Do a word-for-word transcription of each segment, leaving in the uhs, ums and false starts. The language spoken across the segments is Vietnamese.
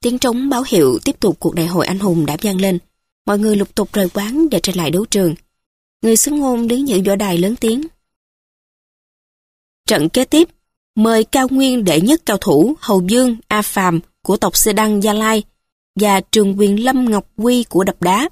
Tiếng trống báo hiệu tiếp tục cuộc đại hội anh hùng đã vang lên. Mọi người lục tục rời quán để trở lại đấu trường. Người xướng ngôn đứng giữa võ đài lớn tiếng. Trận kế tiếp, mời cao nguyên đệ nhất cao thủ Hầu Dương A Phàm của tộc Xê Đăng Gia Lai và Trường Quyền Lâm Ngọc Quy của Đập Đá.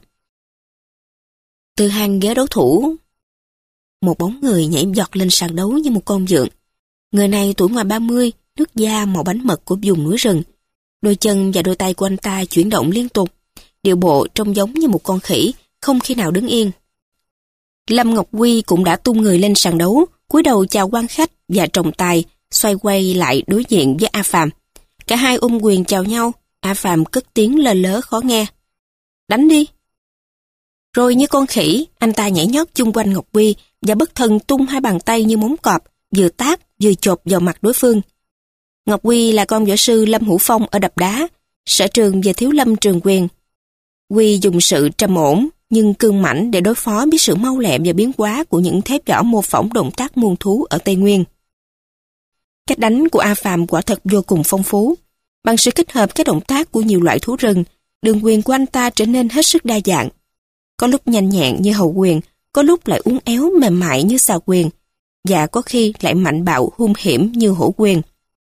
Từ hàng ghế đấu thủ, một bóng người nhảy giọt lên sàn đấu như một con dượng. Người này tuổi ngoài ba mươi, nước da màu bánh mật của vùng núi rừng. Đôi chân và đôi tay của anh ta chuyển động liên tục, điệu bộ trông giống như một con khỉ, không khi nào đứng yên. Lâm Ngọc Quy cũng đã tung người lên sàn đấu, cúi đầu chào quan khách và trọng tài, xoay quay lại đối diện với A Phàm. Cả hai ôm quyền chào nhau. A Phàm cất tiếng lơ lớ khó nghe. Đánh đi. Rồi như con khỉ, anh ta nhảy nhót chung quanh Ngọc Quy và bất thần tung hai bàn tay như móng cọp, vừa tát vừa chộp vào mặt đối phương. Ngọc Quy là con võ sư Lâm Hữu Phong ở Đập Đá, sở trường về Thiếu Lâm Trường Quyền. Quy dùng sự trầm ổn nhưng cương mãnh để đối phó với sự mau lẹ và biến hóa của những thép võ mô phỏng động tác muôn thú ở Tây Nguyên. Cách đánh của A Phàm quả thật vô cùng phong phú. Bằng sự kết hợp các động tác của nhiều loại thú rừng, đường quyền của anh ta trở nên hết sức đa dạng. Có lúc nhanh nhẹn như hầu quyền, có lúc lại uốn éo mềm mại như xà quyền, và có khi lại mạnh bạo hung hiểm như hổ quyền.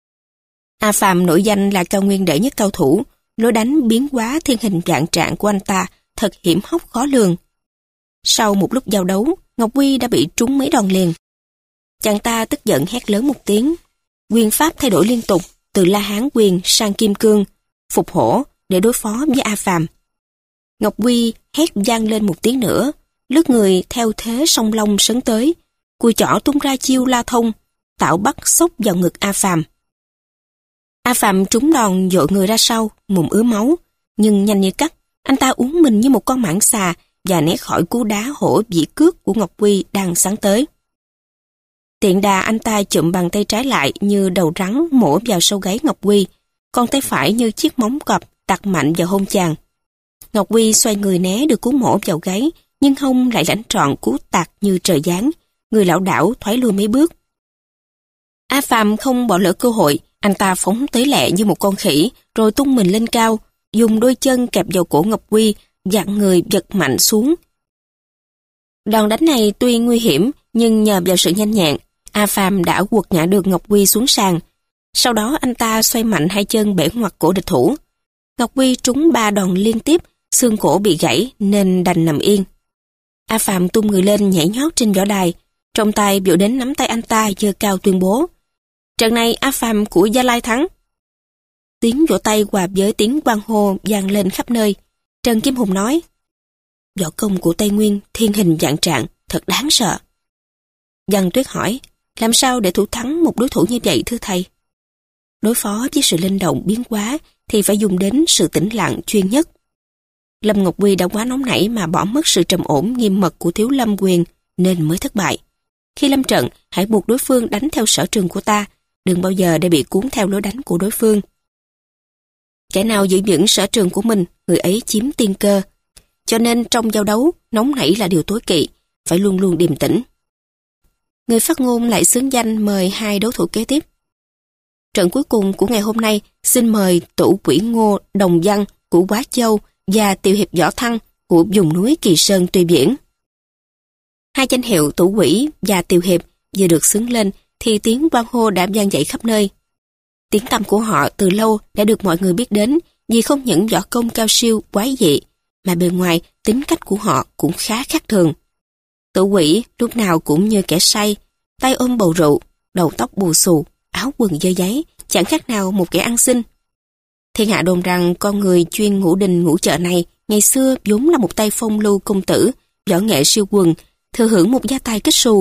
A Phàm nổi danh là cao nguyên đệ nhất cao thủ, lối đánh biến hóa thiên hình vạn trạng của anh ta thật hiểm hóc khó lường. Sau một lúc giao đấu, Ngọc Quy đã bị trúng mấy đòn liền. Chàng ta tức giận hét lớn một tiếng. Quyền pháp thay đổi liên tục, từ La Hán quyền sang Kim Cương, Phục Hổ để đối phó với A Phàm. Ngọc Quy hét vang lên một tiếng nữa, lướt người theo thế song long sấn tới, cùi chỏ tung ra chiêu La Thông, tạo bắt xốc vào ngực A Phàm. A Phàm trúng đòn dội người ra sau, mồm ứa máu, nhưng nhanh như cắt, anh ta uốn mình như một con mãng xà và né khỏi cú đá hổ dĩ cước của Ngọc Quy đang sáng tới. Tiện đà anh ta chụm bàn tay trái lại như đầu rắn mổ vào sau gáy Ngọc Quy, còn tay phải như chiếc móng cọp tạt mạnh vào hông chàng. Ngọc Quy xoay người né được cú mổ vào gáy, nhưng hông lại lãnh trọn cú tạt như trời giáng, người lảo đảo thoái lui mấy bước. A Phàm không bỏ lỡ cơ hội, anh ta phóng tới lẹ như một con khỉ, rồi tung mình lên cao, dùng đôi chân kẹp vào cổ Ngọc Quy, dặn người giật mạnh xuống. Đòn đánh này tuy nguy hiểm, nhưng nhờ vào sự nhanh nhẹn, A Phàm đã quật ngã được Ngọc Quy xuống sàn. Sau đó anh ta xoay mạnh hai chân bẻ ngoặt cổ địch thủ. Ngọc Quy trúng ba đòn liên tiếp, xương cổ bị gãy nên đành nằm yên. A Phàm tung người lên nhảy nhót trên võ đài, trong tay biểu đến nắm tay anh ta giơ cao tuyên bố: trận này A Phàm của Gia Lai thắng. Tiếng vỗ tay hòa với tiếng hoan hô vang lên khắp nơi. Trần Kim Hùng nói: võ công của Tây Nguyên thiên hình vạn trạng, thật đáng sợ. Văn Tuyết hỏi: làm sao để thủ thắng một đối thủ như vậy thưa thầy? Đối phó với sự linh động biến hóa thì phải dùng đến sự tĩnh lặng chuyên nhất. Lâm Ngọc Quy đã quá nóng nảy mà bỏ mất sự trầm ổn nghiêm mật của Thiếu Lâm quyền nên mới thất bại. Khi lâm trận, hãy buộc đối phương đánh theo sở trường của ta, đừng bao giờ để bị cuốn theo lối đánh của đối phương. Kẻ nào giữ vững sở trường của mình, người ấy chiếm tiên cơ. Cho nên trong giao đấu, nóng nảy là điều tối kỵ, phải luôn luôn điềm tĩnh. Người phát ngôn lại xướng danh mời hai đấu thủ kế tiếp. Trận cuối cùng của ngày hôm nay xin mời Tủ Quỷ Ngô Đồng Văn của Quá Châu và Tiểu Hiệp Võ Thăng của vùng núi Kỳ Sơn Tuy Biển. Hai danh hiệu Tủ Quỷ và Tiểu Hiệp vừa được xướng lên thì tiếng hoan hô đã vang dậy khắp nơi. Tiếng tăm của họ từ lâu đã được mọi người biết đến vì không những võ công cao siêu quái dị mà bề ngoài tính cách của họ cũng khá khác thường. Tủ Quỷ lúc nào cũng như kẻ say, tay ôm bầu rượu, đầu tóc bù xù, áo quần dơ giấy, chẳng khác nào một kẻ ăn xin. Thiên hạ đồn rằng con người chuyên ngũ đình ngũ chợ này ngày xưa vốn là một tay phong lưu công tử, võ nghệ siêu quần, thừa hưởng một gia tài kết xù.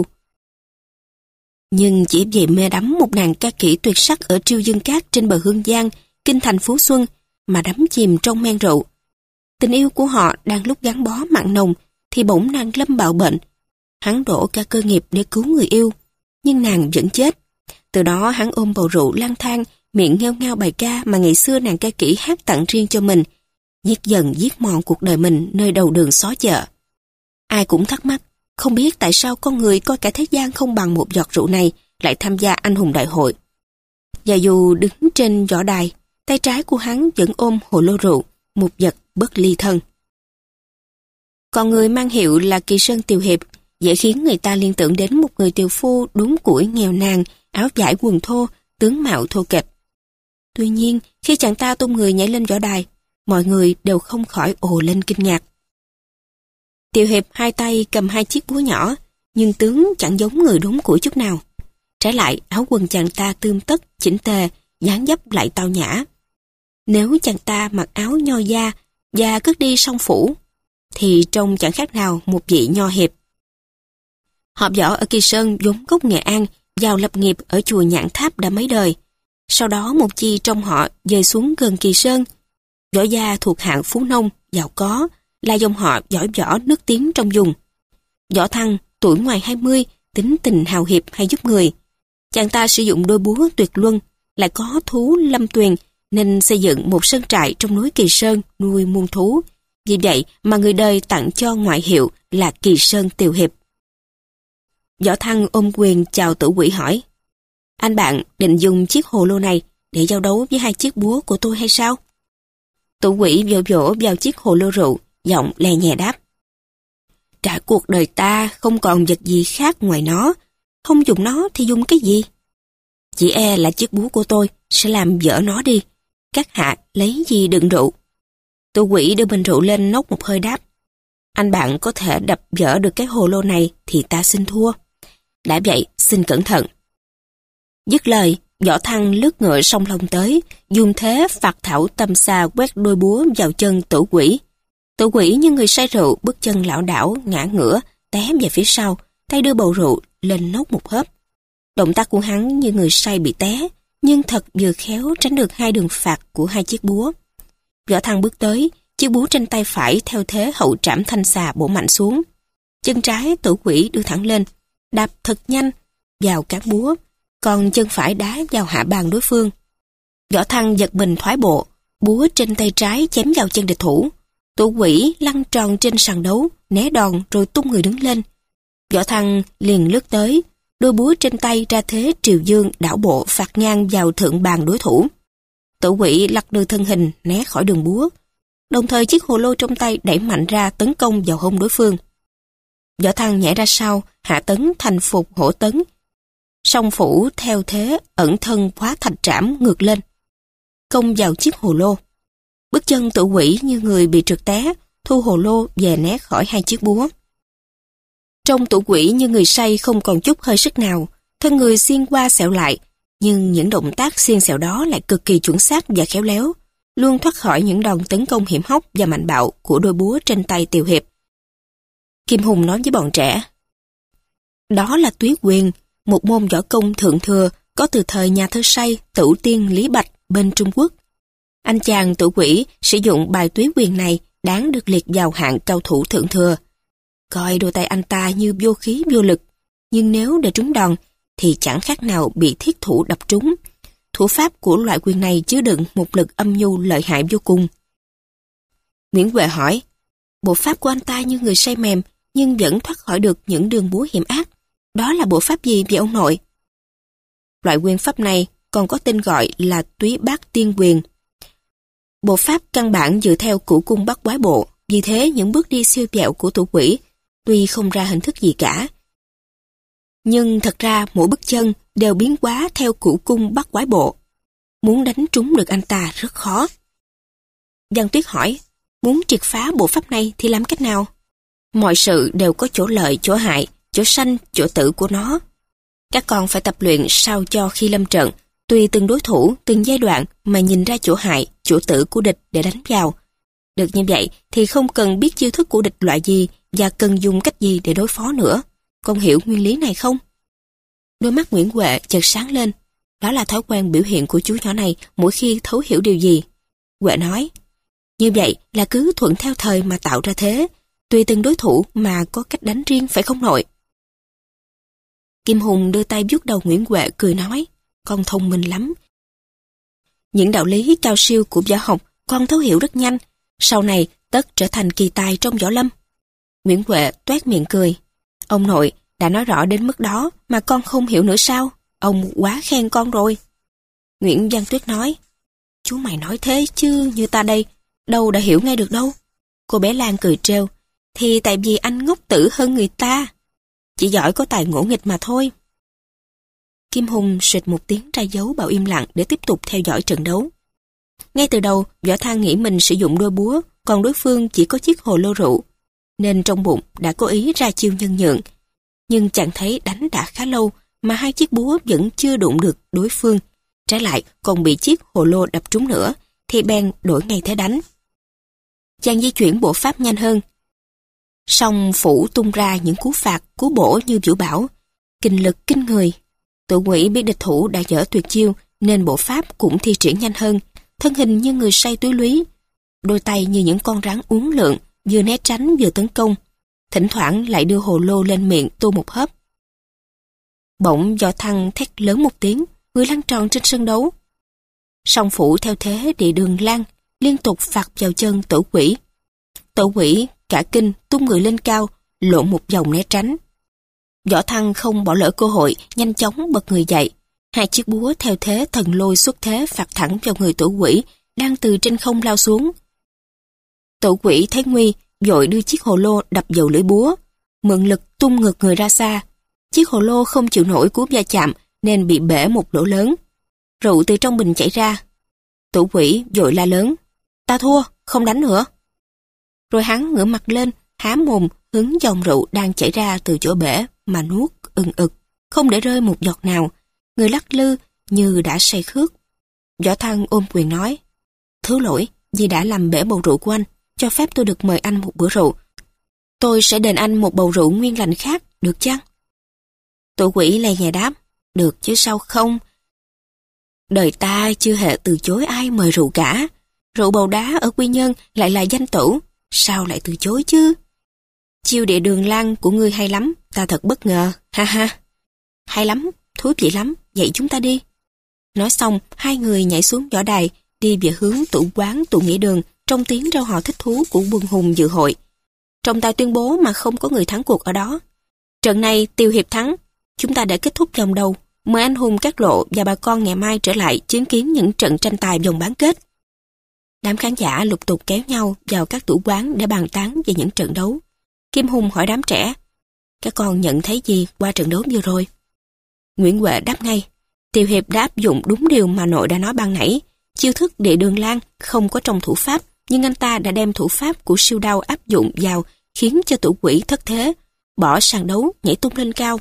Nhưng chỉ vì mê đắm một nàng ca kỹ tuyệt sắc ở Triêu Dương Cát trên bờ Hương Giang, kinh thành Phú Xuân, mà đắm chìm trong men rượu. Tình yêu của họ đang lúc gắn bó mặn nồng, thì bỗng nàng lâm bạo bệnh. Hắn đổ cả cơ nghiệp để cứu người yêu, nhưng nàng vẫn chết. Từ đó hắn ôm bầu rượu lang thang, miệng nghêu ngao bài ca mà ngày xưa nàng ca kỹ hát tặng riêng cho mình, giết dần giết mòn cuộc đời mình nơi đầu đường xó chợ. Ai cũng thắc mắc, không biết tại sao con người coi cả thế gian không bằng một giọt rượu này lại tham gia anh hùng đại hội. Và dù đứng trên võ đài, tay trái của hắn vẫn ôm hồ lô rượu, một vật bất ly thân. Còn người mang hiệu là Kỳ Sơn Tiều Hiệp, dễ khiến người ta liên tưởng đến một người tiều phu đúng củi nghèo nàn, áo vải quần thô, tướng mạo thô kệch. Tuy nhiên, khi chàng ta tung người nhảy lên võ đài, mọi người đều không khỏi ồ lên kinh ngạc. Tiều Hiệp hai tay cầm hai chiếc búa nhỏ, nhưng tướng chẳng giống người đúng củi chút nào. Trái lại, áo quần chàng ta tươm tất, chỉnh tề, dáng dấp lại tao nhã. Nếu chàng ta mặc áo nho da và cất đi song phủ, thì trông chẳng khác nào một vị nho hiệp. Họ võ ở Kỳ Sơn vốn gốc Nghệ An, vào lập nghiệp ở chùa Nhạn Tháp đã mấy đời. Sau đó một chi trong họ dời xuống gần Kỳ Sơn. Võ gia thuộc hạng phú nông, giàu có, là dòng họ giỏi võ nước tiếng trong vùng. Võ Thăng, tuổi ngoài hai mươi, tính tình hào hiệp hay giúp người. Chàng ta sử dụng đôi búa tuyệt luân, lại có thú lâm tuyền, nên xây dựng một sơn trại trong núi Kỳ Sơn nuôi muôn thú. Vì vậy mà người đời tặng cho ngoại hiệu là Kỳ Sơn Tiều Hiệp. Võ Thăng ôm quyền chào Tử Quỷ hỏi: Anh bạn định dùng chiếc hồ lô này để giao đấu với hai chiếc búa của tôi hay sao? Tử Quỷ vỗ vỗ vào chiếc hồ lô rượu, giọng lè nhẹ đáp: Cả cuộc đời ta không còn vật gì khác ngoài nó, không dùng nó thì dùng cái gì? Chỉ e là chiếc búa của tôi sẽ làm vỡ nó đi. Các hạ lấy gì đựng rượu? Tử Quỷ đưa bình rượu lên nốc một hơi đáp: Anh bạn có thể đập vỡ được cái hồ lô này thì ta xin thua. Đã vậy, xin cẩn thận. Dứt lời, Võ Thăng lướt ngựa song long tới, dùng thế phạt thảo tâm xa quét đôi búa vào chân Tử Quỷ. Tử Quỷ như người say rượu, bước chân lảo đảo, ngã ngửa, té về phía sau, tay đưa bầu rượu lên nốc một hớp. Động tác của hắn như người say bị té, nhưng thật vừa khéo tránh được hai đường phạt của hai chiếc búa. Võ Thăng bước tới, chiếc búa trên tay phải theo thế hậu trảm thanh xà bổ mạnh xuống. Chân trái Tử Quỷ đưa thẳng lên, đạp thật nhanh vào cán búa, còn chân phải đá vào hạ bàn đối phương. Võ Thăng giật mình thoái bộ, búa trên tay trái chém vào chân địch thủ. Tử Quỷ lăn tròn trên sàn đấu, né đòn rồi tung người đứng lên. Võ Thăng liền lướt tới, đôi búa trên tay ra thế triều dương đảo bộ phạt ngang vào thượng bàn đối thủ. Tử Quỷ lật đưa thân hình né khỏi đường búa, đồng thời chiếc hồ lô trong tay đẩy mạnh ra tấn công vào hông đối phương. Võ Thăng nhảy ra sau, hạ tấn thành phục hổ tấn, song phủ theo thế ẩn thân khóa thạch trảm ngược lên, công vào chiếc hồ lô. Bước chân Tử Quỷ như người bị trượt té, thu hồ lô về né khỏi hai chiếc búa. Trong Tử Quỷ như người say không còn chút hơi sức nào, thân người xiên qua xẹo lại, nhưng những động tác xiên xẹo đó lại cực kỳ chuẩn xác và khéo léo, luôn thoát khỏi những đòn tấn công hiểm hóc và mạnh bạo của đôi búa trên tay Tiều Hiệp. Kim Hùng nói với bọn trẻ: Đó là túy quyền, một môn võ công thượng thừa có từ thời nhà thơ say Tửu Tiên Lý Bạch bên Trung Quốc. Anh chàng Tử Quỷ sử dụng bài túy quyền này đáng được liệt vào hạng cao thủ thượng thừa. Coi đôi tay anh ta như vô khí vô lực, nhưng nếu để trúng đòn thì chẳng khác nào bị thiết thủ đập trúng. Thủ pháp của loại quyền này chứa đựng một lực âm nhu lợi hại vô cùng. Nguyễn Huệ hỏi: Bộ pháp của anh ta như người say mềm, nhưng vẫn thoát khỏi được những đường búa hiểm ác. Đó là bộ pháp gì vậy ông nội? Loại quyền pháp này còn có tên gọi là túy bát tiên quyền. Bộ pháp căn bản dựa theo cửu cung bắt quái bộ, vì thế những bước đi siêu vẹo của Tử Quỷ tuy không ra hình thức gì cả, nhưng thật ra mỗi bước chân đều biến hóa theo cửu cung bắt quái bộ. Muốn đánh trúng được anh ta rất khó. Giang Tuyết hỏi: Muốn triệt phá bộ pháp này thì làm cách nào? Mọi sự đều có chỗ lợi, chỗ hại, chỗ sanh, chỗ tử của nó. Các con phải tập luyện sao cho khi lâm trận, tùy từng đối thủ, từng giai đoạn mà nhìn ra chỗ hại, chỗ tử của địch để đánh vào. Được như vậy thì không cần biết chiêu thức của địch loại gì và cần dùng cách gì để đối phó nữa. Con hiểu nguyên lý này không? Đôi mắt Nguyễn Huệ chợt sáng lên. Đó là thói quen biểu hiện của chú nhỏ này mỗi khi thấu hiểu điều gì. Huệ nói: Như vậy là cứ thuận theo thời mà tạo ra thế, tùy từng đối thủ mà có cách đánh riêng, phải không nội? Kim Hùng đưa tay vuốt đầu Nguyễn Huệ cười nói: Con thông minh lắm. Những đạo lý cao siêu của võ học con thấu hiểu rất nhanh, sau này tất trở thành kỳ tài trong võ lâm. Nguyễn Huệ toét miệng cười: Ông nội đã nói rõ đến mức đó mà con không hiểu nữa sao? Ông quá khen con rồi. Nguyễn Văn Tuyết nói: Chú mày nói thế chứ, như ta đây, đâu đã hiểu ngay được đâu. Cô bé Lan cười trêu. Thì tại vì anh ngốc tử hơn người ta. Chỉ giỏi có tài ngỗ nghịch mà thôi. Kim Hùng suyệt một tiếng ra dấu bảo im lặng để tiếp tục theo dõi trận đấu. Ngay từ đầu, Võ Thăng nghĩ mình sử dụng đôi búa, còn đối phương chỉ có chiếc hồ lô rượu, nên trong bụng đã cố ý ra chiêu nhân nhượng. Nhưng chẳng thấy đánh đã khá lâu mà hai chiếc búa vẫn chưa đụng được đối phương. Trái lại còn bị chiếc hồ lô đập trúng nữa, thì bèn đổi ngay thế đánh. Chàng di chuyển bộ pháp nhanh hơn. Song Phủ tung ra những cú phạt, cú bổ như vũ bão, kinh lực kinh người. Tự Ngụy biết địch thủ đã dở tuyệt chiêu nên bộ pháp cũng thi triển nhanh hơn, thân hình như người say túy lúy, đôi tay như những con rắn uốn lượn, vừa né tránh vừa tấn công, thỉnh thoảng lại đưa hồ lô lên miệng tu một hớp. Bỗng Võ Thăng thét lớn một tiếng, người lăn tròn trên sân đấu. Song Phủ theo thế địa đường lan, liên tục phạt vào chân Tổ Quỷ. Tổ Quỷ cả kinh tung người lên cao, lộn một vòng né tránh. Võ Thăng không bỏ lỡ cơ hội, nhanh chóng bật người dậy. Hai chiếc búa theo thế thần lôi xuất thế phạt thẳng vào người Tổ Quỷ đang từ trên không lao xuống. Tổ Quỷ thấy nguy, vội đưa chiếc hồ lô đập vào lưỡi búa, mượn lực tung ngược người ra xa. Chiếc hồ lô không chịu nổi cú va chạm nên bị bể một lỗ lớn. Rượu từ trong bình chảy ra. Tổ Quỷ vội la lớn: "Ta thua, không đánh nữa." Rồi hắn ngửa mặt lên, há mồm hứng dòng rượu đang chảy ra từ chỗ bể mà nuốt ừng ực, không để rơi một giọt nào. Người lắc lư như đã say khước. Võ Thăng ôm quyền nói: "Thứ lỗi, vì đã làm bể bầu rượu của anh, cho phép tôi được mời anh một bữa rượu. Tôi sẽ đền anh một bầu rượu nguyên lành khác, được chăng?" Tổ Quỷ lè nhẹ đáp: "Được chứ sao không. Đời ta chưa hề từ chối ai mời rượu cả. Rượu bầu đá ở Quy Nhơn lại là danh tửu, sao lại từ chối chứ? Chiêu địa đường lan của ngươi hay lắm, ta thật bất ngờ, ha ha." "Hay lắm, thú vị lắm, dạy chúng ta đi." Nói xong, hai người nhảy xuống võ đài, đi về hướng tủ quán tụ nghĩa đường, trong tiếng reo hò thích thú của quân hùng dự hội. Trọng tài tuyên bố mà không có người thắng cuộc ở đó. Trận này Tiêu Hiệp thắng, chúng ta đã kết thúc vòng đầu. Mời anh hùng các lộ và bà con ngày mai trở lại chứng kiến những trận tranh tài vòng bán kết. Đám khán giả lục tục kéo nhau vào các tủ quán để bàn tán về những trận đấu. Kim Hùng hỏi đám trẻ: "Các con nhận thấy gì qua trận đấu vừa rồi?" Nguyễn Huệ đáp ngay: "Tiêu Hiệp đã áp dụng đúng điều mà nội đã nói ban nãy. Chiêu thức địa đường lan không có trong thủ pháp, nhưng anh ta đã đem thủ pháp của siêu đao áp dụng vào, khiến cho Tổ Quỷ thất thế, bỏ sàn đấu nhảy tung lên cao.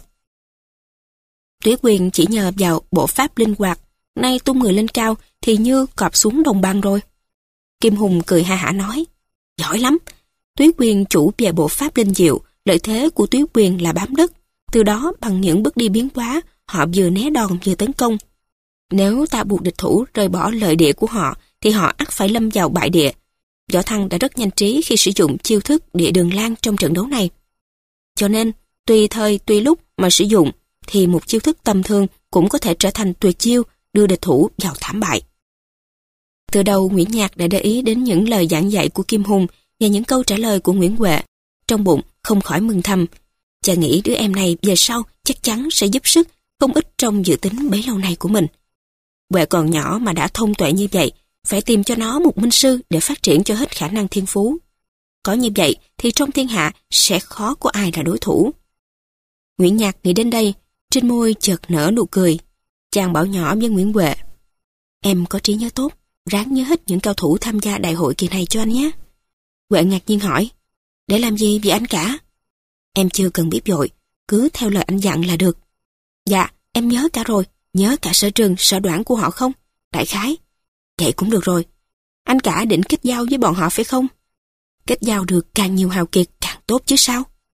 Tuyết Quyền chỉ nhờ vào bộ pháp linh hoạt, nay tung người lên cao thì như cọp xuống đồng bằng rồi." Kim Hùng cười ha hả nói: "Giỏi lắm. Tuyết Quyền chủ về bộ pháp linh diệu, lợi thế của Tuyết Quyền là bám đất. Từ đó bằng những bước đi biến hóa, họ vừa né đòn vừa tấn công. Nếu ta buộc địch thủ rời bỏ lợi địa của họ, thì họ ắt phải lâm vào bại địa." Võ Thăng đã rất nhanh trí khi sử dụng chiêu thức địa đường lan trong trận đấu này. Cho nên, tùy thời tùy lúc mà sử dụng, thì một chiêu thức tầm thường cũng có thể trở thành tuyệt chiêu, đưa địch thủ vào thảm bại. Từ đầu Nguyễn Nhạc đã để ý đến những lời giảng dạy của Kim Hùng và những câu trả lời của Nguyễn Huệ. Trong bụng không khỏi mừng thầm. Chàng nghĩ đứa em này về sau chắc chắn sẽ giúp sức không ít trong dự tính bấy lâu nay của mình. Huệ còn nhỏ mà đã thông tuệ như vậy, phải tìm cho nó một minh sư để phát triển cho hết khả năng thiên phú. Có như vậy thì trong thiên hạ sẽ khó có ai là đối thủ. Nguyễn Nhạc nghĩ đến đây, trên môi chợt nở nụ cười. Chàng bảo nhỏ với Nguyễn Huệ: "Em có trí nhớ tốt, ráng nhớ hết những cao thủ tham gia đại hội kỳ này cho anh nhé." Huệ ngạc nhiên hỏi: "Để làm gì vậy anh cả?" "Em chưa cần biết vội, cứ theo lời anh dặn là được." "Dạ, em nhớ cả rồi, nhớ cả sở trường, sở đoản của họ không?" "Đại khái." "Vậy cũng được rồi. Anh cả định kết giao với bọn họ phải không?" "Kết giao được càng nhiều hào kiệt càng tốt chứ sao."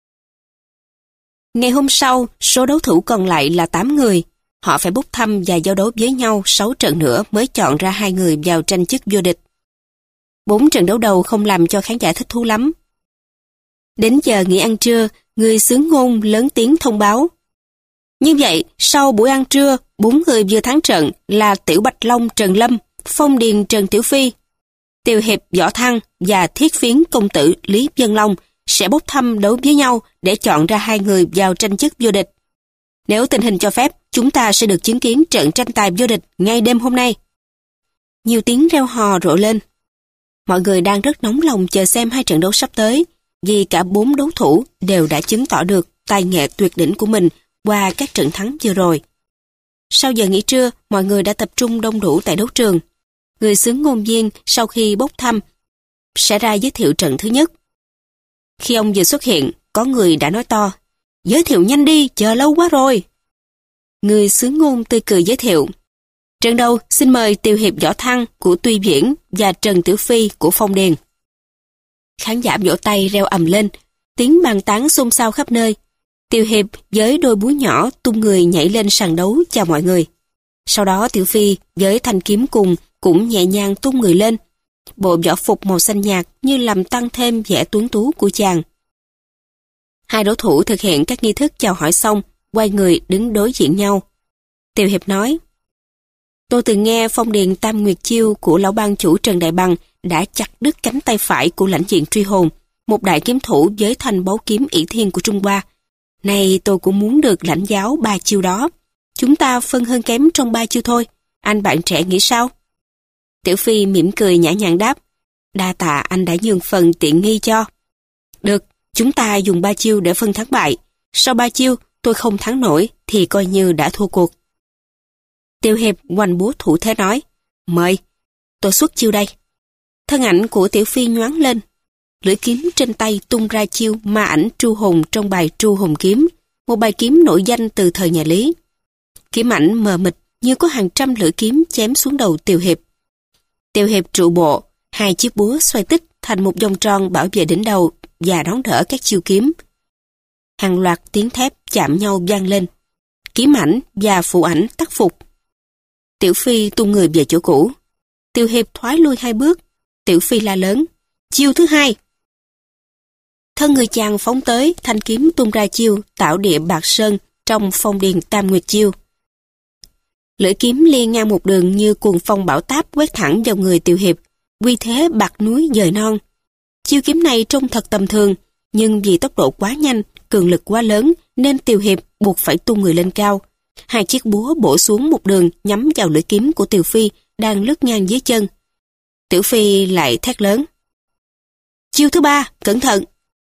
Ngày hôm sau, số đấu thủ còn lại là tám người. Họ phải bốc thăm và giao đấu với nhau sáu trận nữa mới chọn ra hai người vào tranh chức vô địch. Bốn trận đấu đầu không làm cho khán giả thích thú lắm. Đến giờ nghỉ ăn trưa, người xướng ngôn lớn tiếng thông báo: "Như vậy, sau buổi ăn trưa, bốn người vừa thắng trận là Tiểu Bạch Long Trần Lâm, Phong Điền Trần Tiểu Phi, Tiêu Hiệp Võ Thăng và Thiết Phiến Công Tử Lý Vân Long sẽ bốc thăm đấu với nhau để chọn ra hai người vào tranh chức vô địch. Nếu tình hình cho phép, chúng ta sẽ được chứng kiến trận tranh tài vô địch ngay đêm hôm nay." nhiều tiếng reo hò rộ lên. Mọi người đang rất nóng lòng chờ xem hai trận đấu sắp tới, vì cả bốn đấu thủ đều đã chứng tỏ được tài nghệ tuyệt đỉnh của mình qua các trận thắng vừa rồi. Sau giờ nghỉ trưa, mọi người đã tập trung đông đủ tại đấu trường. Người xướng ngôn viên sau khi bốc thăm sẽ ra giới thiệu trận thứ nhất. Khi ông vừa xuất hiện, có người đã nói to, giới thiệu nhanh đi, chờ lâu quá rồi. Người xướng ngôn tươi cười giới thiệu, trận đầu xin mời Tiều Hiệp Võ Thăng của Tuy Viễn và Trần Tiểu Phi của Phong Điền. Khán giả vỗ tay reo ầm lên, tiếng bàn tán xôn xao khắp nơi. Tiều Hiệp với đôi búa nhỏ tung người nhảy lên sàn đấu chào mọi người. Sau đó Tiểu Phi với thanh kiếm cùng cũng nhẹ nhàng tung người lên. Bộ võ phục màu xanh nhạt như làm tăng thêm vẻ tuấn tú của chàng. Hai đối thủ thực hiện các nghi thức chào hỏi xong, quay người đứng đối diện nhau. Tiều Hiệp nói, tôi từng nghe Phong Điền Tam Nguyệt Chiêu của lão ban chủ Trần Đại Bằng đã chặt đứt cánh tay phải của lãnh diện Truy Hồn, một đại kiếm thủ với thanh báu kiếm ỷ thiên của Trung Hoa. Này tôi cũng muốn được lãnh giáo ba chiêu đó. Chúng ta phân hơn kém trong ba chiêu thôi. Anh bạn trẻ nghĩ sao? Tiểu Phi mỉm cười nhã nhặn đáp, đa tạ anh đã nhường phần tiện nghi cho. Được, chúng ta dùng ba chiêu để phân thắng bại. Sau ba chiêu tôi không thắng nổi thì coi như đã thua cuộc. Tiêu Hiệp hoành búa thủ thế nói, mời, tôi xuất chiêu đây. Thân ảnh của Tiểu Phi nhoáng lên, lưỡi kiếm trên tay tung ra chiêu ma ảnh Tru Hồn trong bài Tru Hồn Kiếm, một bài kiếm nổi danh từ thời nhà Lý. Kiếm ảnh mờ mịt như có hàng trăm lưỡi kiếm chém xuống đầu Tiểu Hiệp. Tiểu Hiệp trụ bộ, hai chiếc búa xoay tích thành một vòng tròn bảo vệ đỉnh đầu và đón đỡ các chiêu kiếm. Hàng loạt tiếng thép chạm nhau vang lên. Kiếm ảnh và phụ ảnh tác phục. Tiểu Phi tung người về chỗ cũ. Tiểu Hiệp thoái lui hai bước. Tiểu Phi la lớn, chiêu thứ hai. Thân người chàng phóng tới, thanh kiếm tung ra chiêu tạo địa bạc sơn trong Phong Điền Tam Nguyệt Chiêu. Lưỡi kiếm liên ngang một đường như cuồng phong bão táp quét thẳng vào người Tiểu Hiệp, uy thế bạc núi dời non. Chiêu kiếm này trông thật tầm thường, nhưng vì tốc độ quá nhanh, cường lực quá lớn nên Tiểu Hiệp buộc phải tung người lên cao. Hai chiếc búa bổ xuống một đường nhắm vào lưỡi kiếm của Tiểu Phi đang lướt ngang dưới chân. Tiểu Phi lại thét lớn, chiêu thứ ba, cẩn thận.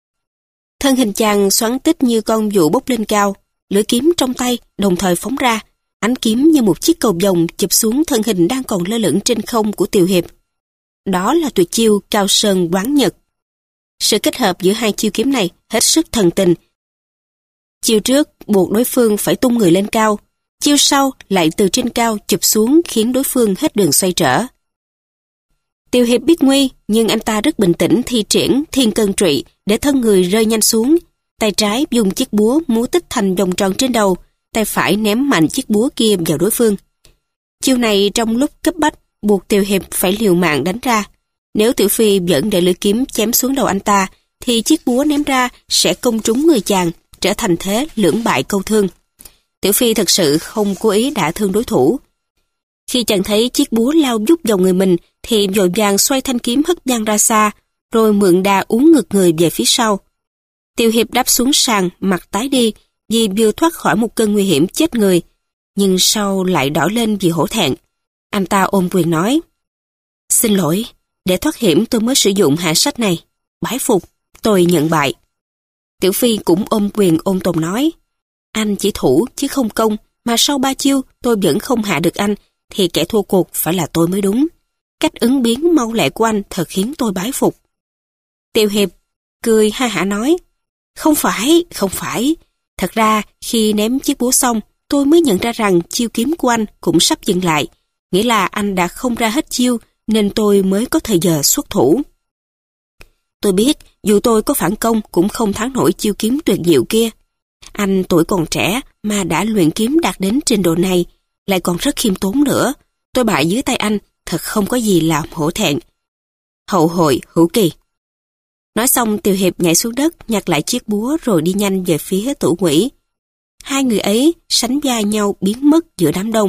Thân hình chàng xoắn tích như con dụ bốc lên cao, lưỡi kiếm trong tay đồng thời phóng ra, ánh kiếm như một chiếc cầu vồng chụp xuống thân hình đang còn lơ lửng trên không của Tiểu Hiệp. Đó là tuyệt chiêu Cao Sơn Quán Nhật. Sự kết hợp giữa hai chiêu kiếm này hết sức thần tình. Chiêu trước buộc đối phương phải tung người lên cao, chiêu sau lại từ trên cao chụp xuống khiến đối phương hết đường xoay trở. Tiểu Hiệp biết nguy, nhưng anh ta rất bình tĩnh thi triển thiên cân trụy để thân người rơi nhanh xuống. Tay trái dùng chiếc búa múa tích thành vòng tròn trên đầu, tay phải ném mạnh chiếc búa kia vào đối phương. Chiêu này trong lúc cấp bách buộc Tiểu Hiệp phải liều mạng đánh ra. Nếu Tiểu Phi vẫn để lưỡi kiếm chém xuống đầu anh ta, thì chiếc búa ném ra sẽ công trúng người chàng, trở thành thế lưỡng bại câu thương. Tiểu Phi thật sự không cố ý đả thương đối thủ. Khi chàng thấy chiếc búa lao vút vào người mình, thì vội vàng xoay thanh kiếm hất văng ra xa, rồi mượn đà uốn ngược người về phía sau. Tiểu Hiệp đáp xuống sàn, mặt tái đi, vì vừa thoát khỏi một cơn nguy hiểm chết người, nhưng sau lại đỏ lên vì hổ thẹn. Anh ta ôm quyền nói, xin lỗi, để thoát hiểm tôi mới sử dụng hạ sách này. Bái phục, tôi nhận bại. Tiểu Phi cũng ôm quyền ôn tồn nói, anh chỉ thủ chứ không công, mà sau ba chiêu tôi vẫn không hạ được anh, thì kẻ thua cuộc phải là tôi mới đúng. Cách ứng biến mau lẹ của anh thật khiến tôi bái phục. Tiểu Hiệp cười ha hả nói, không phải, không phải. Thật ra khi ném chiếc búa xong, tôi mới nhận ra rằng chiêu kiếm của anh cũng sắp dừng lại. Nghĩa là anh đã không ra hết chiêu, nên tôi mới có thời giờ xuất thủ. Tôi biết, dù tôi có phản công cũng không thắng nổi chiêu kiếm tuyệt diệu kia. Anh tuổi còn trẻ mà đã luyện kiếm đạt đến trình độ này, lại còn rất khiêm tốn nữa. Tôi bại dưới tay anh, thật không có gì làm hổ thẹn. Hậu hội hữu kỳ. Nói xong Tiểu Hiệp nhảy xuống đất, nhặt lại chiếc búa rồi đi nhanh về phía Tử Quỷ. Hai người ấy sánh vai nhau biến mất giữa đám đông.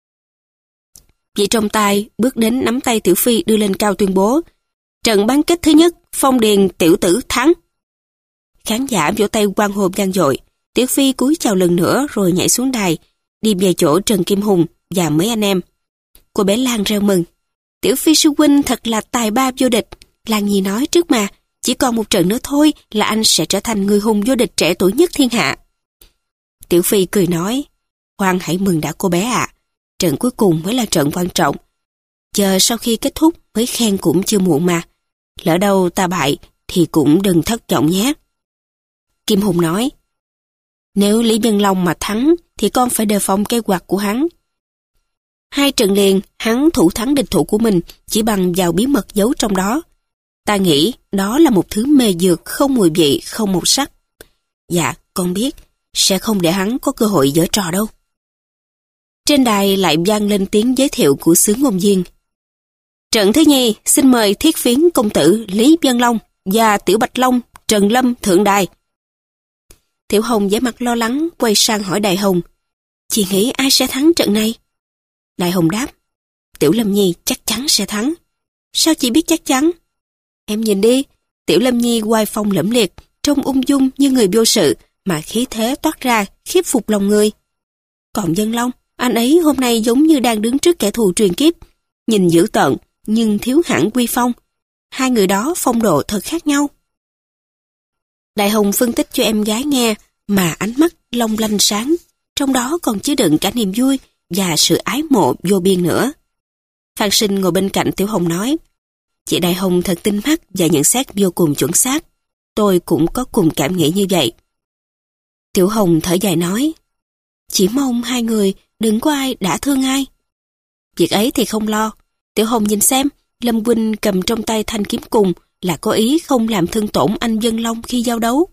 Vị trọng tài bước đến nắm tay Tiểu Phi đưa lên cao tuyên bố, trận bán kết thứ nhất, Phong Điền tiểu tử thắng. Khán giả vỗ tay hoan hô vang dội. Tiểu Phi cúi chào lần nữa rồi nhảy xuống đài, đi về chỗ Trần Kim Hùng và mấy anh em. Cô bé Lan reo mừng, Tiểu Phi sư huynh thật là tài ba vô địch. Lan Nhi nói trước mà, chỉ còn một trận nữa thôi là anh sẽ trở thành người hùng vô địch trẻ tuổi nhất thiên hạ. Tiểu Phi cười nói, khoan hãy mừng đã cô bé ạ. Trận cuối cùng mới là trận quan trọng. Chờ sau khi kết thúc mới khen cũng chưa muộn mà. Lỡ đâu ta bại thì cũng đừng thất vọng nhé. Kim Hùng nói, nếu Lý Nhân Long mà thắng thì con phải đề phòng cây quạt của hắn. Hai trận liền, hắn thủ thắng địch thủ của mình chỉ bằng vào bí mật giấu trong đó. Ta nghĩ đó là một thứ mê dược không mùi vị, không màu sắc. Dạ, con biết, sẽ không để hắn có cơ hội giở trò đâu. Trên đài lại vang lên tiếng giới thiệu của xứ ngôn viên. Trận thứ nhì, xin mời Thiết Phiến công tử Lý Vân Long và Tiểu Bạch Long Trần Lâm thượng đài. Tiểu Hồng vẻ mặt lo lắng quay sang hỏi Đại Hồng, chị nghĩ ai sẽ thắng trận này? Đại Hồng đáp, Tiểu Lâm Nhi chắc chắn sẽ thắng. Sao chị biết chắc chắn? Em nhìn đi, Tiểu Lâm Nhi oai phong lẫm liệt, trông ung dung như người vô sự, mà khí thế toát ra khiếp phục lòng người. Còn Vân Long, anh ấy hôm nay giống như đang đứng trước kẻ thù truyền kiếp, nhìn dữ tợn nhưng thiếu hẳn uy phong. Hai người đó phong độ thật khác nhau. Đại Hồng phân tích cho em gái nghe mà ánh mắt long lanh sáng, trong đó còn chứa đựng cả niềm vui và sự ái mộ vô biên nữa. Phan Sinh ngồi bên cạnh Tiểu Hồng nói, chị Đại Hồng thật tinh mắt và nhận xét vô cùng chuẩn xác. Tôi cũng có cùng cảm nghĩ như vậy. Tiểu Hồng thở dài nói, chỉ mong hai người đừng có ai đã thương ai. Việc ấy thì không lo. Tiểu Hồng nhìn xem, Lâm huynh cầm trong tay thanh kiếm cùng là có ý không làm thương tổn anh Vân Long khi giao đấu.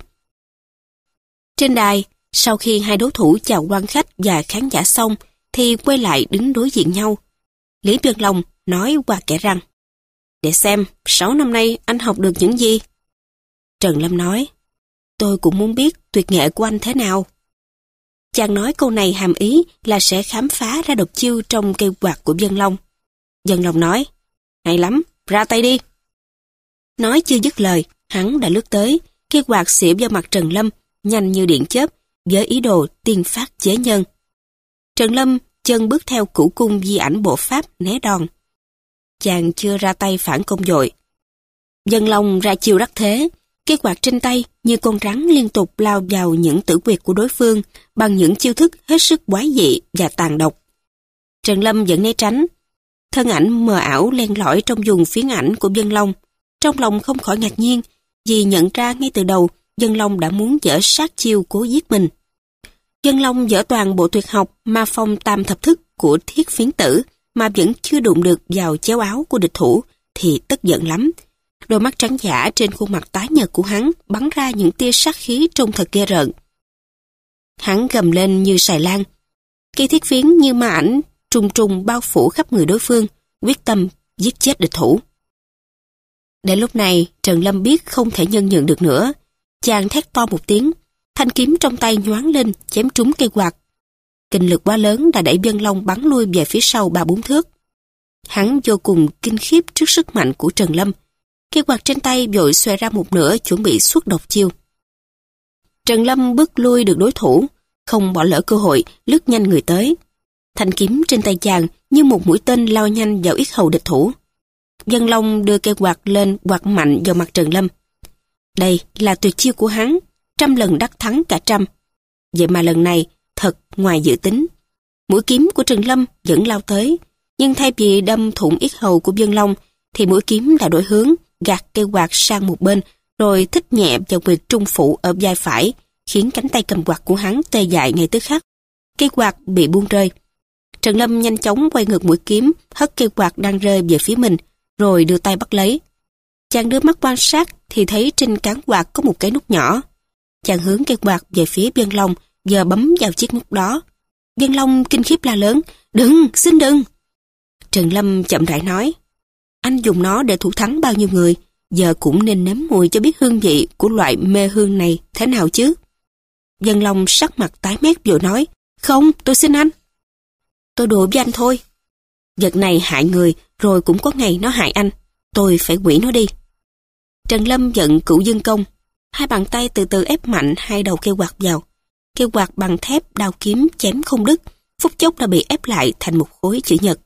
Trên đài, sau khi hai đối thủ chào quan khách và khán giả xong, thì quay lại đứng đối diện nhau. Lý Vân Long nói qua kẻ răng, để xem, sáu năm nay anh học được những gì? Trần Lâm nói, tôi cũng muốn biết tuyệt nghệ của anh thế nào. Chàng nói câu này hàm ý là sẽ khám phá ra độc chiêu trong cây quạt của Vân Long. Vân Long nói, hay lắm, ra tay đi. Nói chưa dứt lời, hắn đã lướt tới, cây quạt xỉa vào mặt Trần Lâm, nhanh như điện chớp, với ý đồ tiên phát chế nhân. Trần Lâm chân bước theo cửu cung di ảnh bộ pháp né đòn. Chàng chưa ra tay phản công dội. Vân Long ra chiêu đắc thế, cây quạt trên tay như con rắn liên tục lao vào những tử quyệt của đối phương bằng những chiêu thức hết sức quái dị và tàn độc. Trần Lâm vẫn né tránh. Thân ảnh mờ ảo len lỏi trong vùng phiến ảnh của Vân Long. Trong lòng không khỏi ngạc nhiên vì nhận ra ngay từ đầu Vân Long đã muốn dở sát chiêu cố giết mình. Vân Long dở toàn bộ tuyệt học ma phong tam thập thức của Thiết Phiến tử mà vẫn chưa đụng được vào chéo áo của địch thủ thì tức giận lắm. Đôi mắt trắng dã trên khuôn mặt tái nhợt của hắn bắn ra những tia sát khí trông thật ghê rợn. Hắn gầm lên như sài lan. Cây thiết phiến như ma ảnh trùng trùng bao phủ khắp người đối phương, quyết tâm giết chết địch thủ. Đến lúc này, Trần Lâm biết không thể nhân nhượng được nữa. Chàng thét to một tiếng, thanh kiếm trong tay nhoáng lên, chém trúng cây quạt. Kình lực quá lớn đã đẩy Vân Long bắn lui về phía sau ba bốn thước. Hắn vô cùng kinh khiếp trước sức mạnh của Trần Lâm. Cây quạt trên tay vội xòe ra một nửa chuẩn bị xuất độc chiêu. Trần Lâm bước lui được đối thủ, không bỏ lỡ cơ hội, lướt nhanh người tới. Thanh kiếm trên tay chàng như một mũi tên lao nhanh vào yết hầu địch thủ. Vân Long đưa cây quạt lên quạt mạnh vào mặt Trần Lâm. Đây là tuyệt chiêu của hắn, trăm lần đắc thắng cả trăm. Vậy mà lần này thật ngoài dự tính. Mũi kiếm của Trần Lâm vẫn lao tới, nhưng thay vì đâm thủng yết hầu của Vân Long thì mũi kiếm đã đổi hướng, gạt cây quạt sang một bên, rồi thích nhẹ vào huyệt trung phủ ở vai phải, khiến cánh tay cầm quạt của hắn tê dại ngay tức khắc. Cây quạt bị buông rơi. Trần Lâm nhanh chóng quay ngược mũi kiếm, hất cây quạt đang rơi về phía mình, rồi đưa tay bắt lấy. Chàng đưa mắt quan sát thì thấy trên cán quạt có một cái nút nhỏ. Chàng hướng cây quạt về phía Vân Long, giờ bấm vào chiếc nút đó. Vân Long kinh khiếp la lớn, đừng, xin đừng. Trần Lâm chậm rãi nói, anh dùng nó để thủ thắng bao nhiêu người, giờ cũng nên nếm mùi cho biết hương vị của loại mê hương này thế nào chứ. Vân Long sắc mặt tái mét vội nói, không, tôi xin anh. Tôi đùa với anh thôi. Vật này hại người, rồi cũng có ngày nó hại anh. Tôi phải hủy nó đi. Trần Lâm giận cửu dương công. Hai bàn tay từ từ ép mạnh hai đầu cây quạt vào. Cây quạt bằng thép đao kiếm chém không đứt, phút chốc đã bị ép lại thành một khối chữ nhật.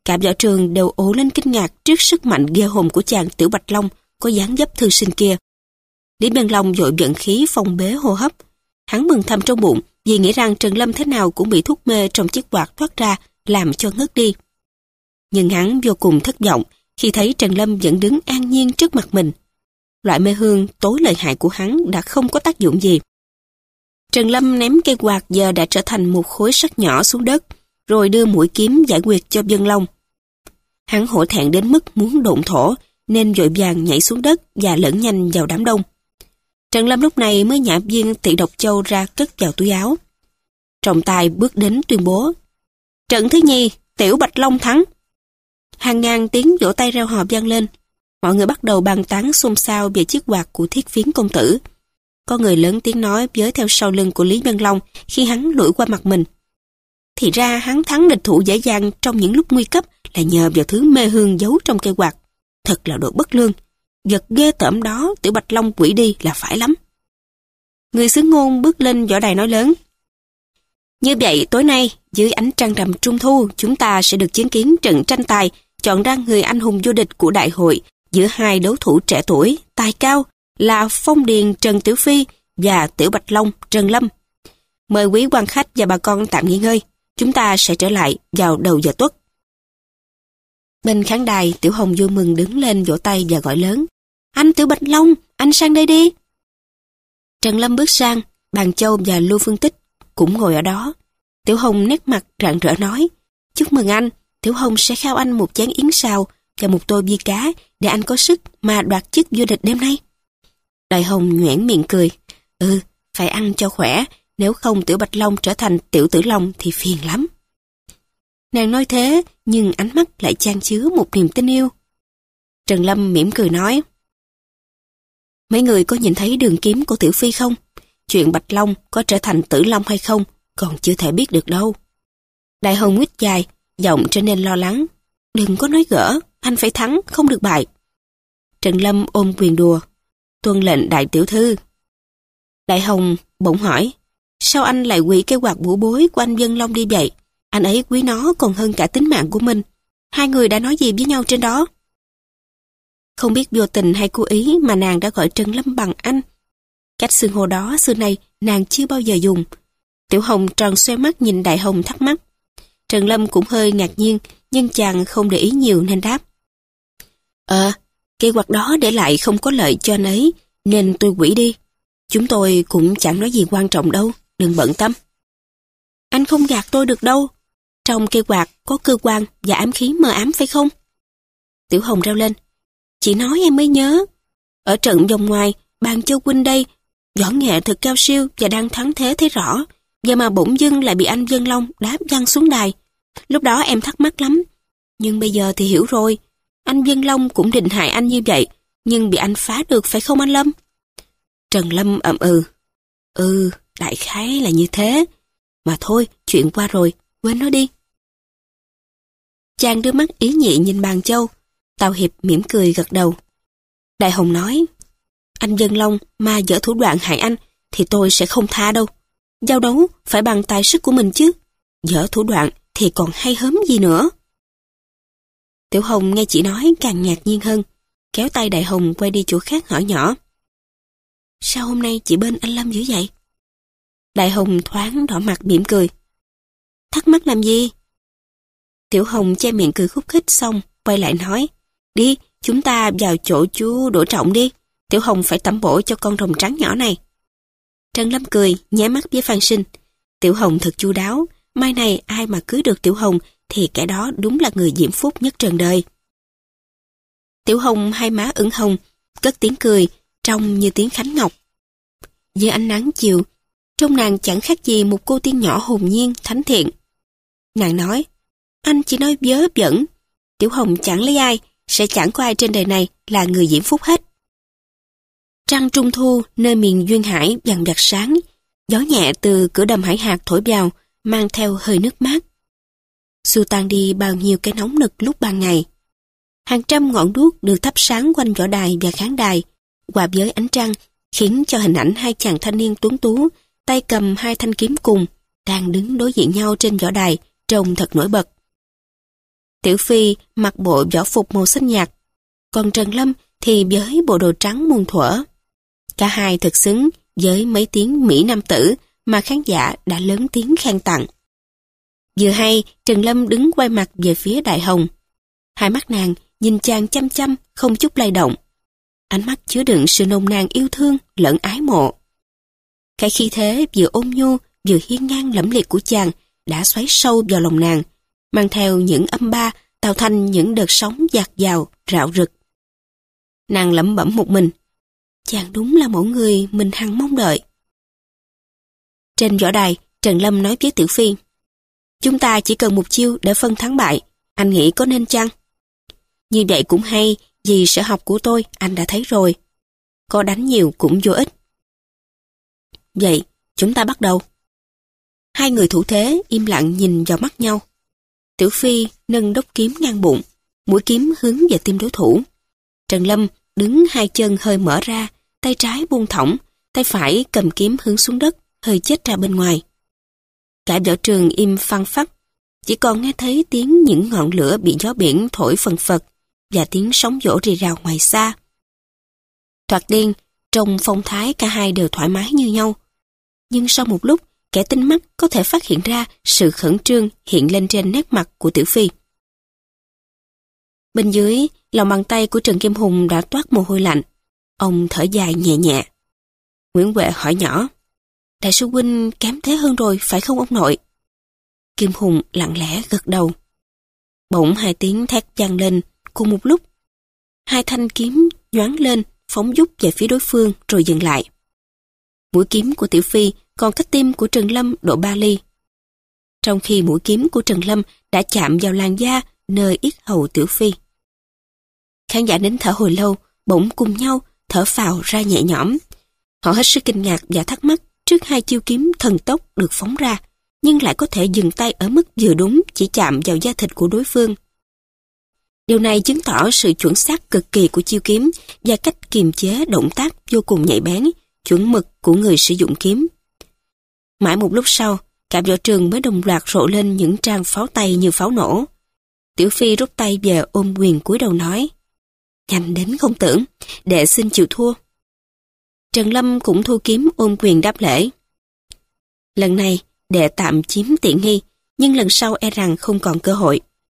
Cả võ trường đều ồ lên kinh ngạc trước sức mạnh ghê hồn của chàng Tiểu Bạch Long có dáng dấp thư sinh kia. Lý Biên Long vội vận khí phong bế hô hấp. Hắn mừng thầm trong bụng vì nghĩ rằng Trần Lâm thế nào cũng bị thuốc mê trong chiếc quạt thoát ra làm cho ngất đi. Nhưng hắn vô cùng thất vọng khi thấy Trần Lâm vẫn đứng an nhiên trước mặt mình. Loại mê hương tối lợi hại của hắn đã không có tác dụng gì. Trần Lâm ném cây quạt giờ đã trở thành một khối sắt nhỏ xuống đất, rồi đưa mũi kiếm giải quyết cho Vân Long. Hắn hổ thẹn đến mức muốn độn thổ, nên vội vàng nhảy xuống đất và lẫn nhanh vào đám đông. Trần Lâm lúc này mới nhả viên Tị Độc Châu ra cất vào túi áo. Trọng tài bước đến tuyên bố: trận thứ nhì, Tiểu Bạch Long thắng. Hàng ngàn tiếng vỗ tay reo hò vang lên. Mọi người bắt đầu bàn tán xôn xao về chiếc quạt của Thiết Phiến công tử. Có người lớn tiếng nói với theo sau lưng của Lý Vân Long khi hắn lủi qua mặt mình. Thì ra hắn thắng địch thủ dễ dàng trong những lúc nguy cấp là nhờ vào thứ mê hương giấu trong cây quạt. Thật là đồ bất lương. Vật ghê tởm đó Tiểu Bạch Long quỷ đi là phải lắm. Người xứ ngôn bước lên võ đài nói lớn: như vậy tối nay dưới ánh trăng rằm trung thu, chúng ta sẽ được chứng kiến trận tranh tài chọn ra người anh hùng vô địch của đại hội giữa hai đấu thủ trẻ tuổi tài cao là Phong Điền Trần Tiểu Phi và Tiểu Bạch Long Trần Lâm. Mời quý quan khách và bà con tạm nghỉ ngơi, chúng ta sẽ trở lại vào đầu giờ tuất. Bên khán đài, Tiểu Hồng vui mừng đứng lên vỗ tay và gọi lớn: anh Tiểu Bạch Long, anh sang đây đi. Trần Lâm bước sang, Bàn Châu và Lưu Phương Tích cũng ngồi ở đó. Tiểu Hồng nét mặt rạng rỡ nói: chúc mừng anh, Tiểu Hồng sẽ khao anh một chén yến xào và một tô bia cá để anh có sức mà đoạt chức vô địch đêm nay. Đại Hồng nhoẻn miệng cười: ừ, phải ăn cho khỏe, nếu không Tiểu Bạch Long trở thành Tiểu Tử Long thì phiền lắm. Nàng nói thế, nhưng ánh mắt lại chan chứa một niềm tin yêu. Trần Lâm mỉm cười nói: mấy người có nhìn thấy đường kiếm của Tiểu Phi không? Chuyện Bạch Long có trở thành Tử Long hay không còn chưa thể biết được đâu. Đại Hồng nguyết dài, giọng trở nên lo lắng: đừng có nói gỡ, anh phải thắng, không được bại. Trần Lâm ôm quyền đùa: tuân lệnh đại tiểu thư. Đại Hồng bỗng hỏi: sao anh lại quỷ cái quạt bủa bối của anh Vân Long đi vậy? Anh ấy quý nó còn hơn cả tính mạng của mình. Hai người đã nói gì với nhau trên đó? Không biết vô tình hay cố ý mà nàng đã gọi Trần Lâm bằng anh. Cách xưng hô đó xưa nay nàng chưa bao giờ dùng. Tiểu Hồng tròn xoe mắt nhìn Đại Hồng thắc mắc. Trần Lâm cũng hơi ngạc nhiên, nhưng chàng không để ý nhiều nên đáp: Ờ, cây quạt đó để lại không có lợi cho anh ấy, nên tôi quỷ đi. Chúng tôi cũng chẳng nói gì quan trọng đâu, đừng bận tâm. Anh không gạt tôi được đâu. Trong cây quạt có cơ quan và ám khí mờ ám phải không? Tiểu Hồng reo lên: chị nói em mới nhớ. Ở trận vòng ngoài, Bàn Châu huynh đây, võ nghệ thật cao siêu và đang thắng thế thấy rõ. Vậy mà bỗng dưng lại bị anh Vân Long đáp văng xuống đài. Lúc đó em thắc mắc lắm. Nhưng bây giờ thì hiểu rồi. Anh Vân Long cũng định hại anh như vậy, nhưng bị anh phá được phải không anh Lâm? Trần Lâm ậm ừ. Ừ, đại khái là như thế. Mà thôi, chuyện qua rồi, quên nó đi. Chàng đưa mắt ý nhị nhìn Bàn Châu. Tào Hiệp mỉm cười gật đầu. Đại Hồng nói: anh Vân Long mà dở thủ đoạn hại anh thì tôi sẽ không tha đâu. Giao đấu phải bằng tài sức của mình chứ. Dở thủ đoạn thì còn hay hớm gì nữa. Tiểu Hồng nghe chị nói càng ngạc nhiên hơn, kéo tay Đại Hồng quay đi chỗ khác hỏi nhỏ: sao hôm nay chị bên anh Lâm dữ vậy? Đại Hồng thoáng đỏ mặt mỉm cười: thắc mắc làm gì? Tiểu Hồng che miệng cười khúc khích xong quay lại nói: đi, chúng ta vào chỗ chú Đỗ Trọng đi. Tiểu Hồng phải tẩm bổ cho con rồng trắng nhỏ này. Trần Lâm cười, nháy mắt với Phan Sinh. Tiểu Hồng thật chu đáo, mai này ai mà cưới được Tiểu Hồng thì kẻ đó đúng là người diễm phúc nhất trần đời. Tiểu Hồng hai má ửng hồng, cất tiếng cười, trông như tiếng Khánh Ngọc. Dưới ánh nắng chiều, trông nàng chẳng khác gì một cô tiên nhỏ hồn nhiên, thánh thiện. Nàng nói: anh chỉ nói vớ vẩn. Tiểu Hồng chẳng lấy ai, sẽ chẳng có ai trên đời này là người diễm phúc hết. Trăng trung thu nơi miền duyên hải vằn vặt sáng, gió nhẹ từ cửa đầm Hải Hạc thổi vào, mang theo hơi nước mát. Xua tan đi bao nhiêu cái nóng nực lúc ban ngày. Hàng trăm ngọn đuốc được thắp sáng quanh võ đài và khán đài, hòa với ánh trăng, khiến cho hình ảnh hai chàng thanh niên tuấn tú, tay cầm hai thanh kiếm cùng, đang đứng đối diện nhau trên võ đài, trông thật nổi bật. Tiểu Phi mặc bộ võ phục màu xanh nhạt, còn Trần Lâm thì với bộ đồ trắng muôn thuở. Cả hai thực xứng với mấy tiếng Mỹ Nam tử mà khán giả đã lớn tiếng khen tặng. Vừa hay, Trần Lâm đứng quay mặt về phía Đại Hồng. Hai mắt nàng nhìn chàng chăm chăm, không chút lay động. Ánh mắt chứa đựng sự nồng nàn yêu thương lẫn ái mộ. Cái khí thế vừa ôn nhu vừa hiên ngang lẫm liệt của chàng đã xoáy sâu vào lòng nàng, mang theo những âm ba tạo thành những đợt sóng dạt dào, rạo rực. Nàng lẩm bẩm một mình, chàng đúng là mẫu người mình hằng mong đợi. Trên võ đài, Trần Lâm nói với Tiểu Phi, chúng ta chỉ cần một chiêu để phân thắng bại, anh nghĩ có nên chăng? Như vậy cũng hay, vì sở học của tôi anh đã thấy rồi. Có đánh nhiều cũng vô ích. Vậy, chúng ta bắt đầu. Hai người thủ thế im lặng nhìn vào mắt nhau. Tiểu Phi nâng đốc kiếm ngang bụng, mũi kiếm hướng về tim đối thủ. Trần Lâm đứng hai chân hơi mở ra, tay trái buông thõng, tay phải cầm kiếm hướng xuống đất, hơi chếch ra bên ngoài. Cả võ trường im phăng phắc, chỉ còn nghe thấy tiếng những ngọn lửa bị gió biển thổi phần phật và tiếng sóng vỗ rì rào ngoài xa. Thoạt điên, trong phong thái cả hai đều thoải mái như nhau. Nhưng sau một lúc, kẻ tinh mắt có thể phát hiện ra sự khẩn trương hiện lên trên nét mặt của Tiểu Phi. Bên dưới, lòng bàn tay của Trần Kim Hùng đã toát mồ hôi lạnh. Ông thở dài nhẹ nhẹ. Nguyễn Huệ hỏi nhỏ, Đại sư huynh kém thế hơn rồi, phải không ông nội? Kim Hùng lặng lẽ gật đầu. Bỗng hai tiếng thét vang lên cùng một lúc. Hai thanh kiếm nhoáng lên, phóng dút về phía đối phương rồi dừng lại. Mũi kiếm của Tiểu Phi còn cách tim của Trần Lâm độ ba ly. Trong khi mũi kiếm của Trần Lâm đã chạm vào làn da nơi yết hầu Tiểu Phi. Khán giả nín thở hồi lâu, bỗng cùng nhau thở phào ra nhẹ nhõm. Họ hết sức kinh ngạc và thắc mắc trước hai chiêu kiếm thần tốc được phóng ra, nhưng lại có thể dừng tay ở mức vừa đúng chỉ chạm vào da thịt của đối phương. Điều này chứng tỏ sự chuẩn xác cực kỳ của chiêu kiếm và cách kiềm chế động tác vô cùng nhạy bén, chuẩn mực của người sử dụng kiếm. Mãi một lúc sau, cả võ trường mới đồng loạt rộ lên những tràng pháo tay như pháo nổ. Tiểu Phi rút tay về ôm quyền cúi đầu nói, nhanh đến không tưởng, đệ xin chịu thua. Trần Lâm cũng thu kiếm ôm quyền đáp lễ. Lần này, đệ tạm chiếm tiện nghi, nhưng lần sau e rằng không còn cơ hội.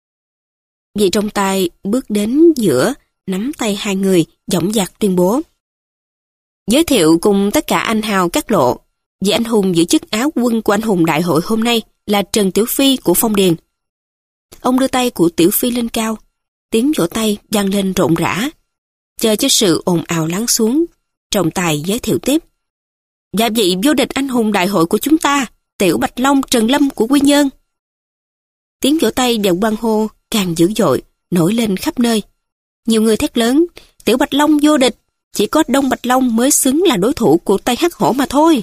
Vị trong tay bước đến giữa, nắm tay hai người, dõng dạc tuyên bố. Giới thiệu cùng tất cả anh hào các lộ, vị anh hùng giữ chức áo quân của anh hùng đại hội hôm nay là Trần Tiểu Phi của Phong Điền. Ông đưa tay của Tiểu Phi lên cao, tiếng vỗ tay vang lên rộn rã. Chờ cho sự ồn ào lắng xuống, trọng tài giới thiệu tiếp. Và vị vô địch anh hùng đại hội của chúng ta, Tiểu Bạch Long Trần Lâm của Quy Nhơn. Tiếng vỗ tay và hoan hô càng dữ dội, nổi lên khắp nơi. Nhiều người thét lớn, Tiểu Bạch Long vô địch, chỉ có Đông Bạch Long mới xứng là đối thủ của Tây Hắc Hổ mà thôi.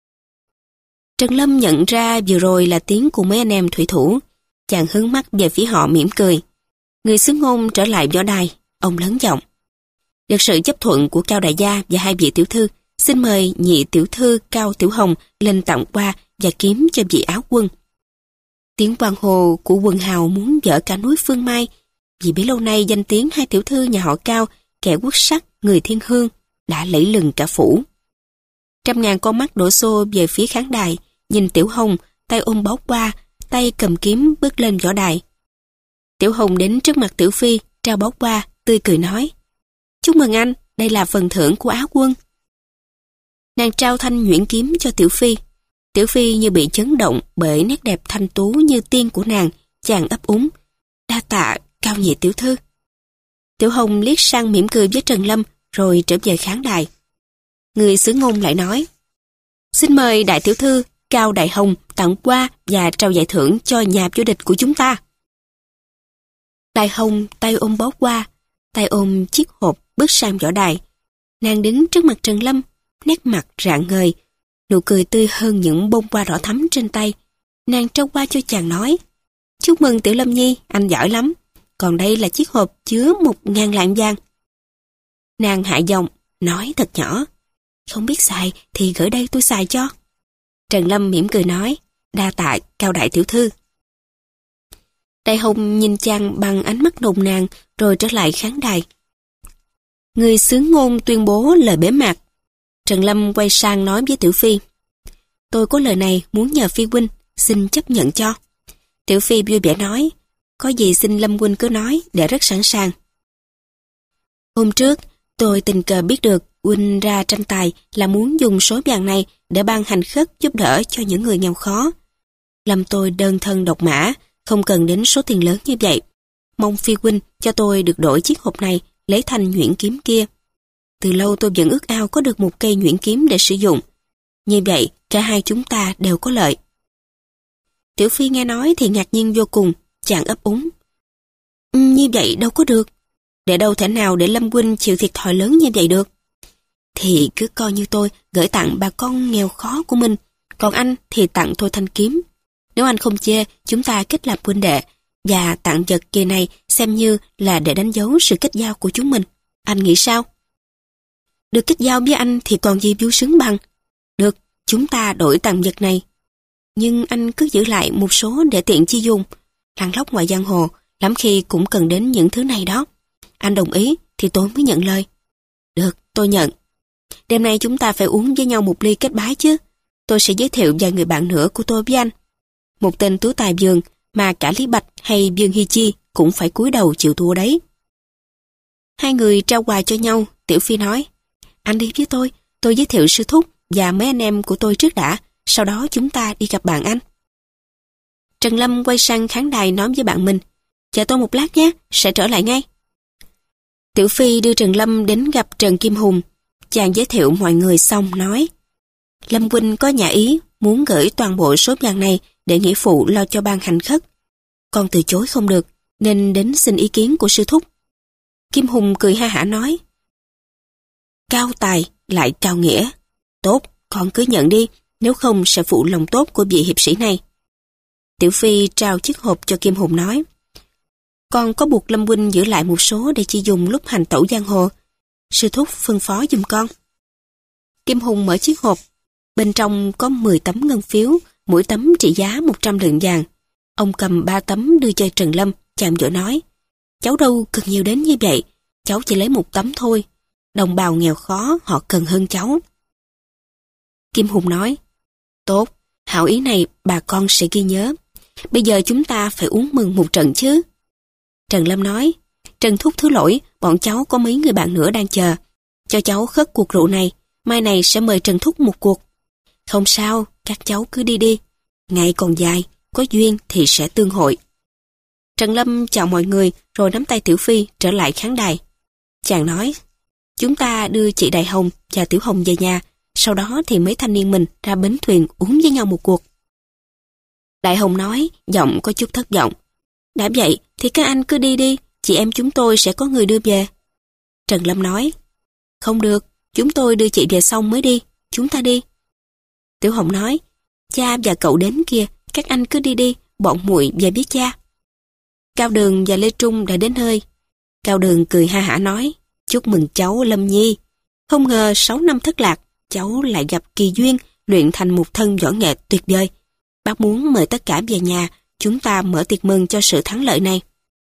Trần Lâm nhận ra vừa rồi là tiếng của mấy anh em thủy thủ. Chàng hướng mắt về phía họ mỉm cười. Người xứ ngôn trở lại võ đài, ông lớn giọng. Được sự chấp thuận của Cao đại gia và hai vị tiểu thư, xin mời nhị tiểu thư Cao Tiểu Hồng lên tặng hoa và kiếm cho vị áo quân. Tiếng hoan hô của quần hào muốn dỡ cả núi Phương Mai, vì bấy lâu nay danh tiếng hai tiểu thư nhà họ Cao, kẻ quốc sắc, người thiên hương, đã lẫy lừng cả phủ. Trăm ngàn con mắt đổ xô về phía khán đài, nhìn Tiểu Hồng, tay ôm báu qua, tay cầm kiếm bước lên võ đài. Tiểu Hồng đến trước mặt Tiểu Phi, trao báu qua, tươi cười nói, chúc mừng anh, đây là phần thưởng của áo quân. Nàng trao thanh nhuyễn kiếm cho Tiểu Phi. Tiểu Phi như bị chấn động bởi nét đẹp thanh tú như tiên của nàng, chàng ấp úng. Đa tạ, Cao nhị tiểu thư. Tiểu Hồng liếc sang mỉm cười với Trần Lâm, rồi trở về khán đài. Người xứ ngôn lại nói, xin mời đại tiểu thư Cao Đại Hồng tặng hoa và trao giải thưởng cho nhà vô địch của chúng ta. Đại Hồng tay ôm bó hoa, tay ôm chiếc hộp bước sang võ đài. Nàng đứng trước mặt Trần Lâm, nét mặt rạng ngời, nụ cười tươi hơn những bông hoa đỏ thắm trên tay. Nàng trao hoa cho chàng nói, chúc mừng Tiểu Lâm Nhi, anh giỏi lắm. Còn đây là chiếc hộp chứa một ngàn lạng vàng. Nàng hạ giọng, nói thật nhỏ, không biết xài thì gửi đây tôi xài cho. Trần Lâm mỉm cười nói, đa tạ Cao đại tiểu thư. Đại Hồng nhìn chàng bằng ánh mắt nồng nàn rồi trở lại khán đài. Người xướng ngôn tuyên bố lời bế mạc. Trần Lâm quay sang nói với Tiểu Phi. Tôi có lời này muốn nhờ Phi huynh, xin chấp nhận cho. Tiểu Phi vui vẻ nói, có gì xin Lâm huynh cứ nói, để rất sẵn sàng. Hôm trước, tôi tình cờ biết được huynh ra tranh tài là muốn dùng số vàng này để ban hành khất giúp đỡ cho những người nghèo khó. Lâm tôi đơn thân độc mã, không cần đến số tiền lớn như vậy. Mong Phi huynh cho tôi được đổi chiếc hộp này lấy thành nhuyễn kiếm kia. Từ lâu tôi vẫn ước ao có được một cây nhuyễn kiếm để sử dụng. Như vậy, cả hai chúng ta đều có lợi. Tiểu Phi nghe nói thì ngạc nhiên vô cùng, chàng ấp úng. Ừ, như vậy đâu có được. Để đâu thể nào để Lâm huynh chịu thiệt thòi lớn như vậy được. Thì cứ coi như tôi gửi tặng bà con nghèo khó của mình, còn anh thì tặng tôi thanh kiếm. Nếu anh không chê, chúng ta kết làm huynh đệ, và tặng vật kỳ này xem như là để đánh dấu sự kết giao của chúng mình. Anh nghĩ sao? Được kết giao với anh thì còn gì vui sướng bằng. Được, chúng ta đổi tặng vật này. Nhưng anh cứ giữ lại một số để tiện chi dùng. Lăn lóc ngoài giang hồ, lắm khi cũng cần đến những thứ này đó. Anh đồng ý thì tôi mới nhận lời. Được, tôi nhận. Đêm nay chúng ta phải uống với nhau một ly kết bái chứ. Tôi sẽ giới thiệu vài người bạn nữa của tôi với anh. Một tên tú tài vườn mà cả Lý Bạch hay Dương Hy Chi cũng phải cúi đầu chịu thua đấy. Hai người trao quà cho nhau. Tiểu Phi nói, anh đi với tôi, tôi giới thiệu sư thúc và mấy anh em của tôi trước đã, sau đó chúng ta đi gặp bạn anh. Trần Lâm quay sang khán đài nói với bạn mình, chờ tôi một lát nhé, sẽ trở lại ngay. Tiểu Phi đưa Trần Lâm đến gặp Trần Kim Hùng. Chàng giới thiệu mọi người xong nói, Lâm huynh có nhà ý muốn gửi toàn bộ số vàng này để nghĩa phụ lo cho ban hành khất. Con từ chối không được, nên đến xin ý kiến của sư thúc. Kim Hùng cười ha hả nói, cao tài lại cao nghĩa. Tốt, con cứ nhận đi, nếu không sẽ phụ lòng tốt của vị hiệp sĩ này. Tiểu Phi trao chiếc hộp cho Kim Hùng nói, con có buộc Lâm huynh giữ lại một số để chi dùng lúc hành tẩu giang hồ. Sư thúc phân phó giùm con. Kim Hùng mở chiếc hộp, bên trong có mười tấm ngân phiếu, mỗi tấm trị giá một trăm lượng vàng. Ông cầm ba tấm đưa cho Trần Lâm, chàng vội nói, cháu đâu cần nhiều đến như vậy, cháu chỉ lấy một tấm thôi. Đồng bào nghèo khó họ cần hơn cháu. Kim Hùng nói, tốt, hảo ý này bà con sẽ ghi nhớ. Bây giờ chúng ta phải uống mừng một trận chứ. Trần Lâm nói, Trần thúc thứ lỗi, bọn cháu có mấy người bạn nữa đang chờ. Cho cháu khất cuộc rượu này, mai này sẽ mời Trần thúc một cuộc. Không sao, các cháu cứ đi đi. Ngày còn dài, có duyên thì sẽ tương hội. Trần Lâm chào mọi người rồi nắm tay Tiểu Phi trở lại khán đài. Chàng nói, chúng ta đưa chị Đại Hồng và Tiểu Hồng về nhà, sau đó thì mấy thanh niên mình ra bến thuyền uống với nhau một cuộc. Đại Hồng nói, giọng có chút thất vọng, đã vậy thì các anh cứ đi đi, chị em chúng tôi sẽ có người đưa về. Trần Lâm nói, không được, chúng tôi đưa chị về xong mới đi, chúng ta đi. Tiểu Hồng nói, cha và cậu đến kia, các anh cứ đi đi, bọn muội về biết cha. Cao Đường và Lê Trung đã đến nơi. Cao Đường cười ha hả nói, chúc mừng cháu Lâm Nhi. Không ngờ sáu năm thất lạc, cháu lại gặp kỳ duyên, luyện thành một thân võ nghệ tuyệt vời. Bác muốn mời tất cả về nhà, chúng ta mở tiệc mừng cho sự thắng lợi này.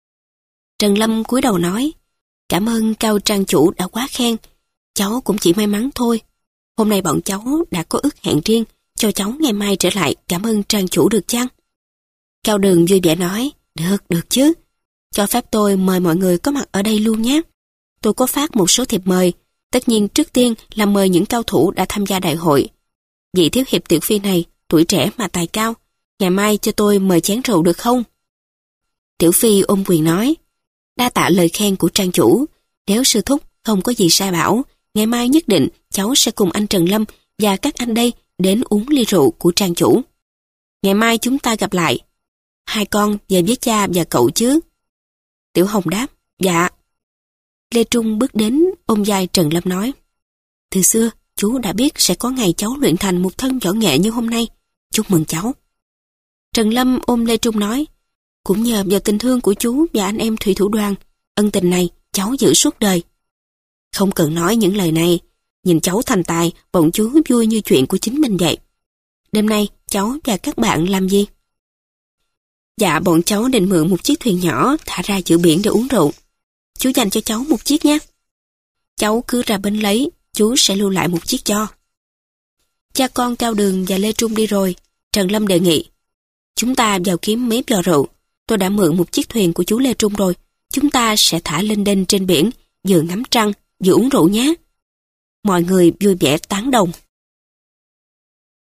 Trần Lâm cúi đầu nói, cảm ơn Cao trang chủ đã quá khen, cháu cũng chỉ may mắn thôi. Hôm nay bọn cháu đã có ước hẹn riêng, cho cháu ngày mai trở lại cảm ơn trang chủ được chăng? Cao Đường vui vẻ nói, được, được chứ. Cho phép tôi mời mọi người có mặt ở đây luôn nhé. Tôi có phát một số thiệp mời, tất nhiên trước tiên là mời những cao thủ đã tham gia đại hội. Vị thiếu hiệp Tiểu Phi này, tuổi trẻ mà tài cao, ngày mai cho tôi mời chén rượu được không? Tiểu Phi ôm quyền nói, đa tạ lời khen của trang chủ, nếu sư thúc không có gì sai bảo, ngày mai nhất định cháu sẽ cùng anh Trần Lâm và các anh đây đến uống ly rượu của trang chủ. Ngày mai chúng ta gặp lại. Hai con về với cha và cậu chứ? Tiểu Hồng đáp, dạ. Lê Trung bước đến ôm vai Trần Lâm nói, từ xưa chú đã biết sẽ có ngày cháu luyện thành một thân võ nghệ như hôm nay, chúc mừng cháu. Trần Lâm ôm Lê Trung nói, cũng nhờ vào tình thương của chú và anh em thủy thủ đoàn, ân tình này cháu giữ suốt đời. Không cần nói những lời này, nhìn cháu thành tài, bọn chú vui như chuyện của chính mình vậy. Đêm nay cháu và các bạn làm gì? Dạ, bọn cháu định mượn một chiếc thuyền nhỏ thả ra giữa biển để uống rượu. Chú dành cho cháu một chiếc nhé. Cháu cứ ra bến lấy, chú sẽ lưu lại một chiếc cho. Cha con Cao Đường và Lê Trung đi rồi, Trần Lâm đề nghị. Chúng ta vào kiếm mấy giò rượu. Tôi đã mượn một chiếc thuyền của chú Lê Trung rồi. Chúng ta sẽ thả lênh đênh trên biển, vừa ngắm trăng, vừa uống rượu nhé. Mọi người vui vẻ tán đồng.